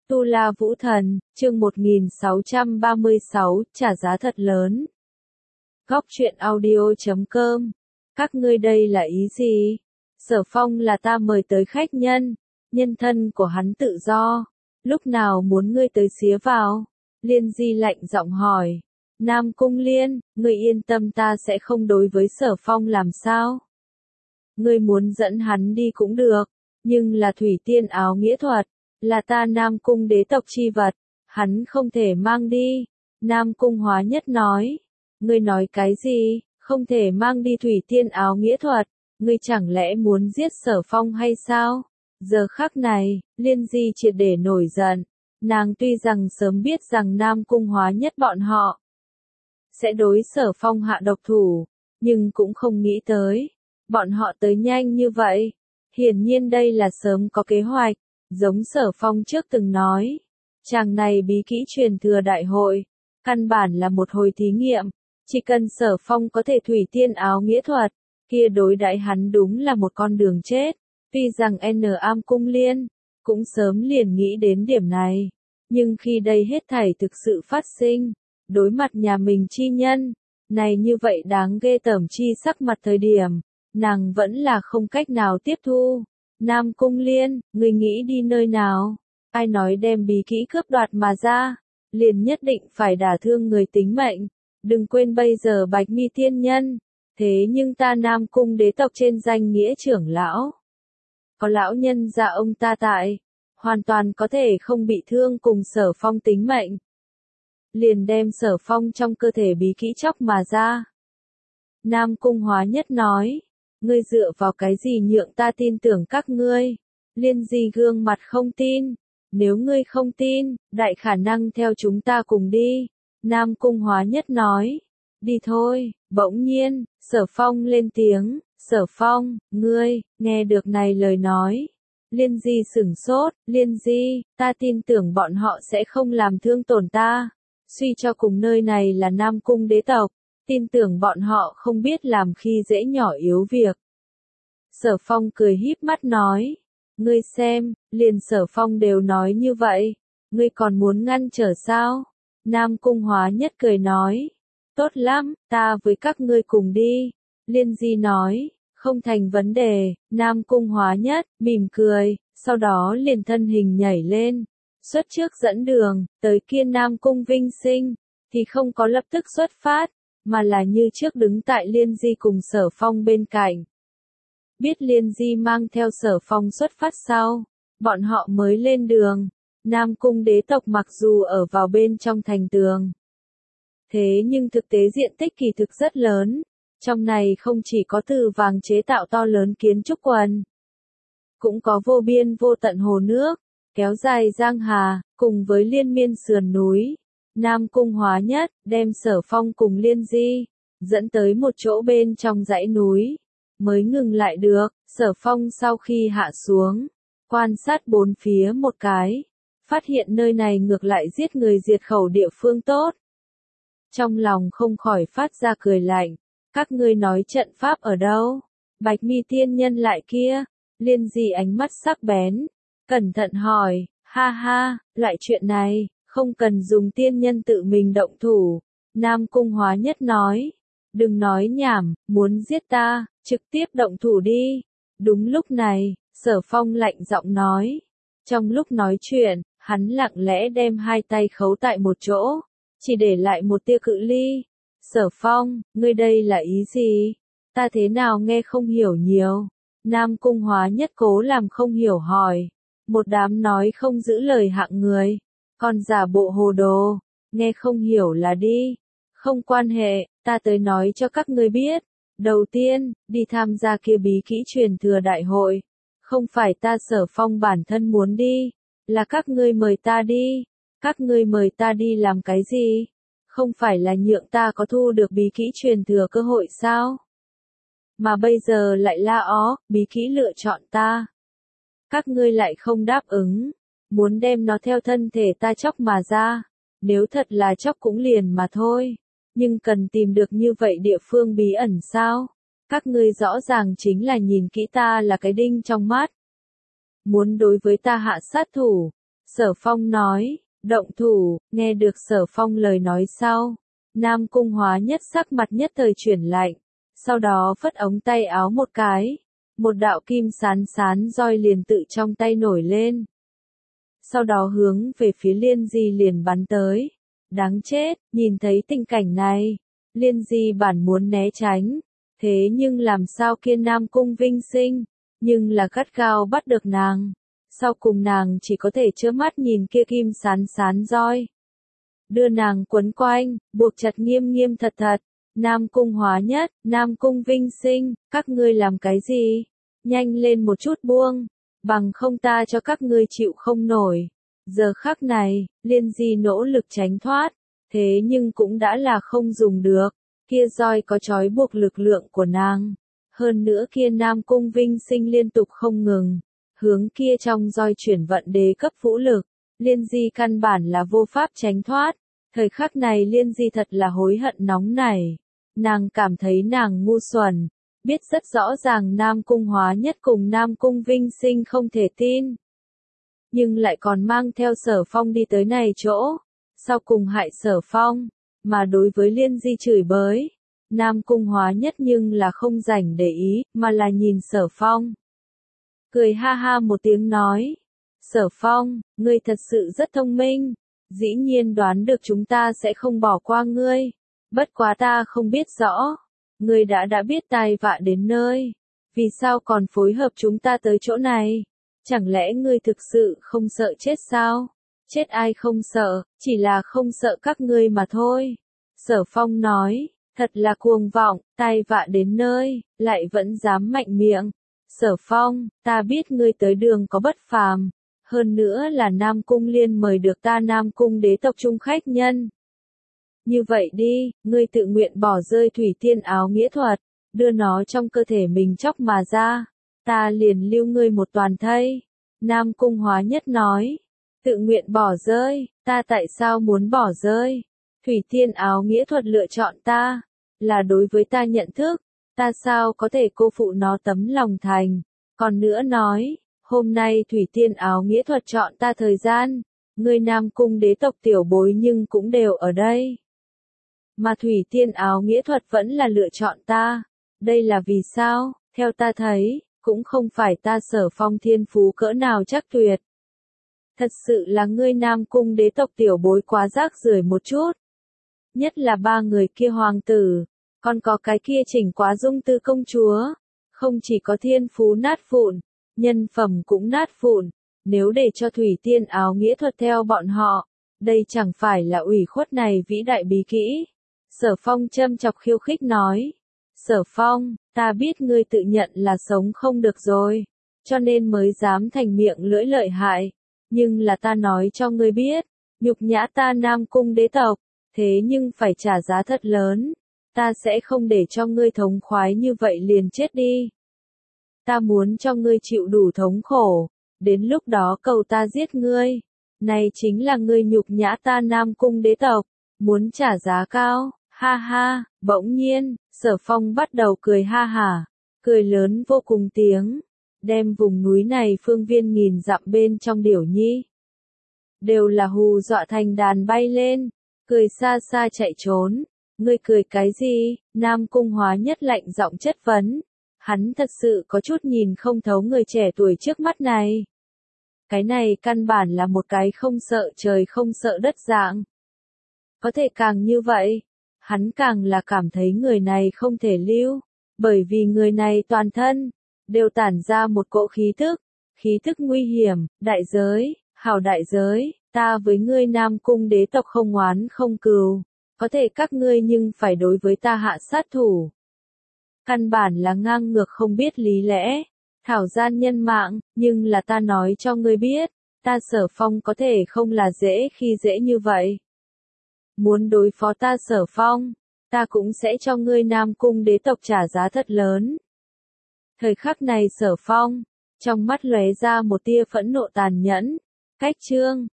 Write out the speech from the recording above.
Tu La Vũ Thần, chương 1636, trả giá thật lớn. Góc truyện audio.com. Các ngươi đây là ý gì? Sở Phong là ta mời tới khách nhân, nhân thân của hắn tự do, lúc nào muốn ngươi tới xía vào? Liên Di lạnh giọng hỏi. Nam Cung Liên, ngươi yên tâm, ta sẽ không đối với Sở Phong làm sao. Ngươi muốn dẫn hắn đi cũng được, nhưng là thủy tiên áo nghĩa thuật, là ta Nam Cung đế tộc chi vật, hắn không thể mang đi. Nam Cung Hóa Nhất nói. Ngươi nói cái gì, không thể mang đi thủy tiên áo nghĩa thuật, ngươi chẳng lẽ muốn giết Sở Phong hay sao? Giờ khắc này, Liên Di triệt để nổi giận, nàng tuy rằng sớm biết rằng Nam Cung Hóa Nhất bọn họ sẽ đối Sở Phong hạ độc thủ, nhưng cũng không nghĩ tới, bọn họ tới nhanh như vậy. Hiển nhiên đây là sớm có kế hoạch, giống Sở Phong trước từng nói. Chàng này bí kỹ truyền thừa đại hội, căn bản là một hồi thí nghiệm, chỉ cần Sở Phong có thể thủy tiên áo nghĩa thuật, kia đối đãi hắn đúng là một con đường chết. Tuy rằng Nam Cung Liên cũng sớm liền nghĩ đến điểm này, nhưng khi đây hết thảy thực sự phát sinh, đối mặt nhà mình chi nhân, này như vậy đáng ghê tởm chi sắc mặt thời điểm, nàng vẫn là không cách nào tiếp thu. Nam Cung Liên, người nghĩ đi nơi nào? Ai nói đem bí kỹ cướp đoạt mà ra, liền nhất định phải đả thương người tính mệnh. Đừng quên bây giờ Bạch Mi tiên nhân, thế nhưng ta Nam Cung đế tộc trên danh nghĩa trưởng lão. Có lão nhân gia ông ta tại, hoàn toàn có thể không bị thương cùng Sở Phong tính mệnh. Liền đem Sở Phong trong cơ thể bí kỹ chóc mà ra. Nam Cung Hóa Nhất nói. Ngươi dựa vào cái gì nhượng ta tin tưởng các ngươi? Liên Di gương mặt không tin. Nếu ngươi không tin, đại khả năng theo chúng ta cùng đi. Nam Cung Hóa Nhất nói. Đi thôi. Bỗng nhiên, Sở Phong lên tiếng. Sở Phong, ngươi, nghe được này lời nói. Liên Di sửng sốt. Liên Di, ta tin tưởng bọn họ sẽ không làm thương tổn ta. Suy cho cùng nơi này là Nam Cung đế tộc. Tin tưởng bọn họ không biết làm khi dễ nhỏ yếu việc. Sở Phong cười híp mắt nói. Ngươi xem, liền Sở Phong đều nói như vậy. Ngươi còn muốn ngăn trở sao? Nam Cung Hóa Nhất cười nói. Tốt lắm, ta với các ngươi cùng đi. Liên Di nói. Không thành vấn đề. Nam Cung Hóa Nhất, mỉm cười, sau đó liền thân hình nhảy lên. Xuất trước dẫn đường, tới kia Nam Cung Vinh Sinh, thì không có lập tức xuất phát, mà là như trước đứng tại Liên Di cùng Sở Phong bên cạnh. Biết Liên Di mang theo Sở Phong xuất phát sau, bọn họ mới lên đường. Nam Cung đế tộc mặc dù ở vào bên trong thành tường, thế nhưng thực tế diện tích kỳ thực rất lớn. Trong này không chỉ có từ vàng chế tạo to lớn kiến trúc quần, cũng có vô biên vô tận hồ nước, kéo dài giang hà, cùng với liên miên sườn núi. Nam Cung Hóa Nhất, đem Sở Phong cùng Liên Di, dẫn tới một chỗ bên trong dãy núi, mới ngừng lại được. Sở Phong sau khi hạ xuống, quan sát bốn phía một cái, phát hiện nơi này ngược lại giết người diệt khẩu địa phương tốt. Trong lòng không khỏi phát ra cười lạnh, các ngươi nói trận pháp ở đâu? Bạch Mi tiên nhân lại kia. Liên Di ánh mắt sắc bén, cẩn thận hỏi. Ha ha, loại chuyện này, không cần dùng tiên nhân tự mình động thủ. Nam Cung Hóa Nhất nói. Đừng nói nhảm, muốn giết ta, trực tiếp động thủ đi. Đúng lúc này, Sở Phong lạnh giọng nói. Trong lúc nói chuyện, hắn lặng lẽ đem hai tay khấu tại một chỗ, chỉ để lại một tia cự ly. Sở Phong, ngươi đây là ý gì? Ta thế nào nghe không hiểu nhiều? Nam Cung Hóa Nhất cố làm không hiểu hỏi. Một đám nói không giữ lời hạng người, còn giả bộ hồ đồ, nghe không hiểu là đi. Không quan hệ, ta tới nói cho các ngươi biết. Đầu tiên, đi tham gia kia bí kỹ truyền thừa đại hội. Không phải ta Sở Phong bản thân muốn đi, là các ngươi mời ta đi. Các ngươi mời ta đi làm cái gì? Không phải là nhượng ta có thu được bí kỹ truyền thừa cơ hội sao? Mà bây giờ lại la ó, bí kỹ lựa chọn ta. Các ngươi lại không đáp ứng, muốn đem nó theo thân thể ta chóc mà ra. Nếu thật là chóc cũng liền mà thôi, nhưng cần tìm được như vậy địa phương bí ẩn sao? Các ngươi rõ ràng chính là nhìn kỹ ta là cái đinh trong mắt. Muốn đối với ta hạ sát thủ, Sở Phong nói, động thủ, nghe được Sở Phong lời nói sau. Nam Cung Hóa Nhất sắc mặt nhất thời chuyển lạnh, sau đó phất ống tay áo một cái, một đạo kim sán sán roi liền tự trong tay nổi lên. Sau đó hướng về phía Liên Di liền bắn tới. Đáng chết, nhìn thấy tình cảnh này, Liên Di bản muốn né tránh, thế nhưng làm sao kia Nam Cung Vinh Sinh, nhưng là gắt gao bắt được nàng. Sau cùng nàng chỉ có thể trơ mắt nhìn kia kim sán sán roi. Đưa nàng quấn quanh, buộc chặt nghiêm nghiêm thật thật. Nam Cung Hóa Nhất, Nam Cung Vinh Sinh, các ngươi làm cái gì? Nhanh lên một chút buông, bằng không ta cho các ngươi chịu không nổi. Giờ khắc này, Liên Di nỗ lực tránh thoát, thế nhưng cũng đã là không dùng được. Kia roi có trói buộc lực lượng của nàng. Hơn nữa kia Nam Cung Vinh Sinh liên tục không ngừng, hướng kia trong roi chuyển vận đế cấp vũ lực. Liên Di căn bản là vô pháp tránh thoát. Thời khắc này Liên Di thật là hối hận nóng nảy. Nàng cảm thấy nàng ngu xuẩn, biết rất rõ ràng Nam Cung Hóa Nhất cùng Nam Cung Vinh Sinh không thể tin. Nhưng lại còn mang theo Sở Phong đi tới này chỗ, sau cùng hại Sở Phong, mà đối với Liên Di chửi bới. Nam Cung Hóa Nhất nhưng là không rảnh để ý, mà là nhìn Sở Phong. Cười ha ha một tiếng nói, Sở Phong, ngươi thật sự rất thông minh, dĩ nhiên đoán được chúng ta sẽ không bỏ qua ngươi. Bất quá ta không biết rõ, ngươi đã biết tai vạ đến nơi, vì sao còn phối hợp chúng ta tới chỗ này? Chẳng lẽ ngươi thực sự không sợ chết sao? Chết ai không sợ, chỉ là không sợ các ngươi mà thôi. Sở Phong nói, thật là cuồng vọng, tai vạ đến nơi, lại vẫn dám mạnh miệng. Sở Phong, ta biết ngươi tới đường có bất phàm, hơn nữa là Nam Cung Liên mời được ta Nam Cung đế tộc trung khách nhân. Như vậy đi, ngươi tự nguyện bỏ rơi thủy tiên áo nghĩa thuật, đưa nó trong cơ thể mình chóc mà ra, ta liền lưu ngươi một toàn thây. Nam Cung Hóa Nhất nói, tự nguyện bỏ rơi, ta tại sao muốn bỏ rơi? Thủy tiên áo nghĩa thuật lựa chọn ta, là đối với ta nhận thức, ta sao có thể cô phụ nó tấm lòng thành. Còn nữa nói, hôm nay thủy tiên áo nghĩa thuật chọn ta thời gian, ngươi Nam Cung đế tộc tiểu bối nhưng cũng đều ở đây. Mà thủy tiên áo nghĩa thuật vẫn là lựa chọn ta, đây là vì sao? Theo ta thấy, cũng không phải ta Sở Phong thiên phú cỡ nào chắc tuyệt. Thật sự là ngươi Nam Cung đế tộc tiểu bối quá rác rưởi một chút. Nhất là ba người kia hoàng tử, còn có cái kia chỉnh quá dung tư công chúa. Không chỉ có thiên phú nát vụn, nhân phẩm cũng nát vụn. Nếu để cho thủy tiên áo nghĩa thuật theo bọn họ, đây chẳng phải là ủy khuất này vĩ đại bí kỹ. Sở Phong châm chọc khiêu khích nói. Sở Phong, ta biết ngươi tự nhận là sống không được rồi, cho nên mới dám thành miệng lưỡi lợi hại. Nhưng là ta nói cho ngươi biết, nhục nhã ta Nam Cung đế tộc, thế nhưng phải trả giá thật lớn. Ta sẽ không để cho ngươi thống khoái như vậy liền chết đi. Ta muốn cho ngươi chịu đủ thống khổ, đến lúc đó cầu ta giết ngươi. Này chính là ngươi nhục nhã ta Nam Cung đế tộc, muốn trả giá cao. Ha ha, bỗng nhiên, Sở Phong bắt đầu cười ha hả, cười lớn vô cùng tiếng, đem vùng núi này phương viên nghìn dặm bên trong điểu nhi. Đều là hù dọa thành đàn bay lên, cười xa xa chạy trốn. Ngươi cười cái gì? Nam Cung Hóa Nhất lạnh giọng chất vấn. Hắn thật sự có chút nhìn không thấu người trẻ tuổi trước mắt này. Cái này căn bản là một cái không sợ trời không sợ đất dạng. Có thể càng như vậy, hắn càng là cảm thấy người này không thể lưu, bởi vì người này toàn thân đều tản ra một cỗ khí tức nguy hiểm, đại giới, hảo đại giới, ta với ngươi Nam Cung đế tộc không oán không cừu, có thể các ngươi nhưng phải đối với ta hạ sát thủ. Căn bản là ngang ngược không biết lý lẽ, thảo gian nhân mạng, nhưng là ta nói cho ngươi biết, ta Sở Phong có thể không là dễ khi dễ như vậy. Muốn đối phó ta Sở Phong, ta cũng sẽ cho ngươi Nam Cung đế tộc trả giá thật lớn. Thời khắc này Sở Phong, trong mắt lóe ra một tia phẫn nộ tàn nhẫn, cách chương